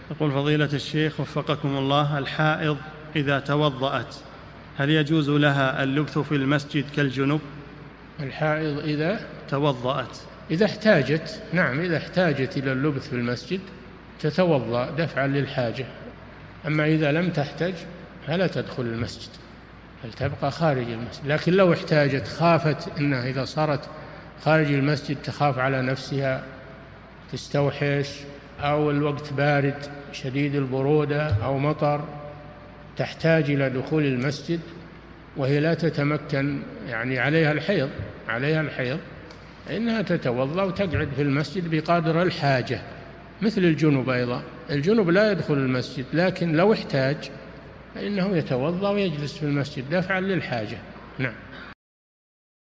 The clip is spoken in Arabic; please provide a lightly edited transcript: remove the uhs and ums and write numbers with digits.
يقول فضيلة الشيخ وفقكم الله، الحائض إذا توضأت هل يجوز لها اللبث في المسجد كالجنب؟ الحائض إذا توضأت، إذا احتاجت، نعم، إذا احتاجت إلى اللبث في المسجد تتوضأ دفعا للحاجة. أما إذا لم تحتج فلا تدخل المسجد، بل تبقى خارج المسجد. لكن لو احتاجت، خافت أنها إذا صارت خارج المسجد تخاف على نفسها، تستوحش، أو الوقت بارد شديد البرودة أو مطر، تحتاج إلى دخول المسجد وهي لا تتمكن، يعني عليها الحيض، إنها تتوضأ وتقعد في المسجد بقدر الحاجة، مثل الجنوب أيضا. الجنوب لا يدخل المسجد، لكن لو احتاج فإنه يتوضأ ويجلس في المسجد دفعا للحاجة. نعم.